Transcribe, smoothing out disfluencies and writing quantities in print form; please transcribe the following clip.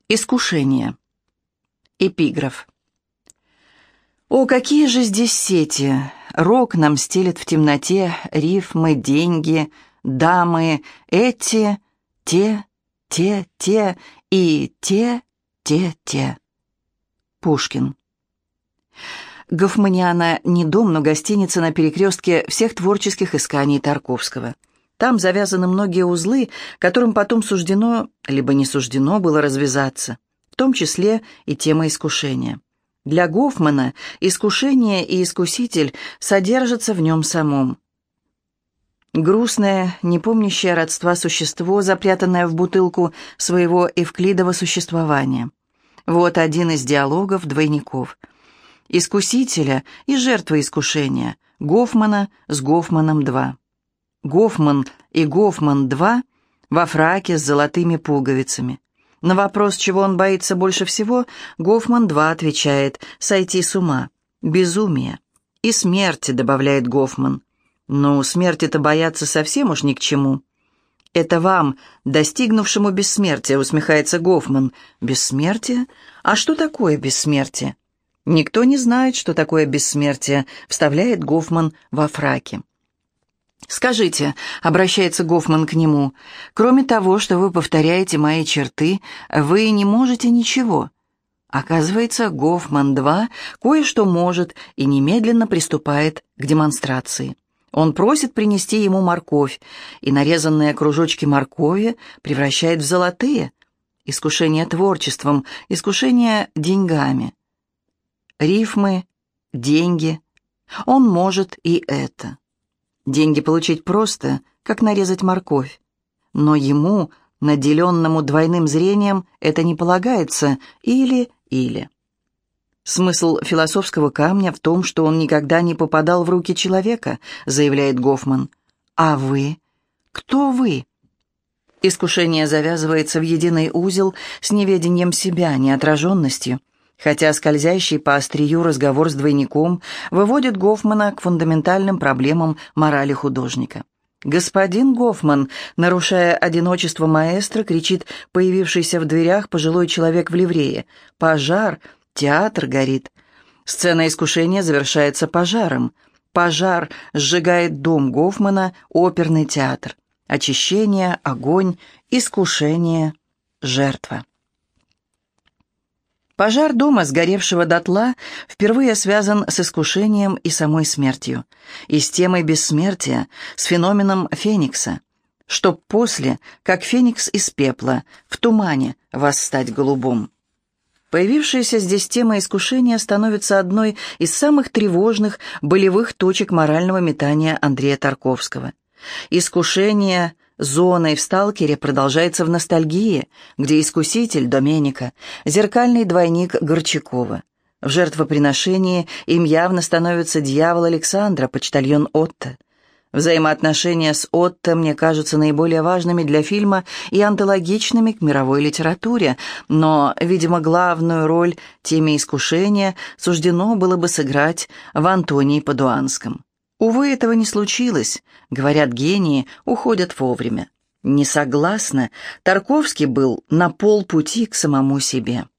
Искушение. Эпиграф. О, какие же здесь сети! Рок нам стелет в темноте рифмы, деньги, дамы, эти, те и те. Пушкин. Гофманиана не дом, но гостиница на перекрестке всех творческих исканий Тарковского. Там завязаны многие узлы, которым потом суждено, либо не суждено было развязаться, в том числе и тема искушения. Для Гофмана искушение и искуситель содержатся в нем самом. Грустное, не помнящее родства существо, запрятанное в бутылку своего эвклидова существования. Вот один из диалогов двойников. Искусителя и жертвы искушения. Гофмана с Гофманом-2. Гофман и Гофман-2 во фраке с золотыми пуговицами. На вопрос, чего он боится больше всего, Гофман-2 отвечает: «Сойти с ума, безумие». «И смерти», — добавляет Гофман. «Ну, смерти-то бояться совсем уж ни к чему». «Это вам, достигнувшему бессмертия», — усмехается Гофман. «Бессмертие? А что такое бессмертие?» «Никто не знает, что такое бессмертие», — вставляет Гофман во фраке. «Скажите», — обращается Гофман к нему, «кроме того, что вы повторяете мои черты, вы не можете ничего». Оказывается, Гофман-2 кое-что может и немедленно приступает к демонстрации. Он просит принести ему морковь, и нарезанные кружочки моркови превращает в золотые. Искушение творчеством, искушение деньгами. Рифмы, деньги. Он может и это. Деньги получить просто, как нарезать морковь. Но ему, наделенному двойным зрением, это не полагается или. Смысл философского камня в том, что он никогда не попадал в руки человека, заявляет Гофман. А вы? Кто вы? Искушение завязывается в единый узел с неведением себя, неотраженностью. Хотя скользящий по острию разговор с двойником выводит Гофмана к фундаментальным проблемам морали художника. «Господин Гофман», нарушая одиночество маэстро, кричит появившийся в дверях пожилой человек в ливрее. «Пожар! Театр горит!» Сцена искушения завершается пожаром. Пожар сжигает дом Гофмана, оперный театр. Очищение, огонь, искушение, жертва. Пожар дома, сгоревшего дотла, впервые связан с искушением и самой смертью, и с темой бессмертия, с феноменом феникса, чтоб после, как феникс из пепла, в тумане восстать голубом. Появившаяся здесь тема искушения становится одной из самых тревожных болевых точек морального метания Андрея Тарковского. Искушение зоной в «Сталкере» продолжается в «Ностальгии», где искуситель Доменика – зеркальный двойник Горчакова. В «Жертвоприношении» им явно становится дьявол Александра, почтальон Отто. Взаимоотношения с Отто мне кажутся наиболее важными для фильма и антологичными к мировой литературе, но, видимо, главную роль теме искушения суждено было бы сыграть в Антонии Падуанском. Увы, этого не случилось. Говорят, гении уходят вовремя. Не согласна, Тарковский был на полпути к самому себе.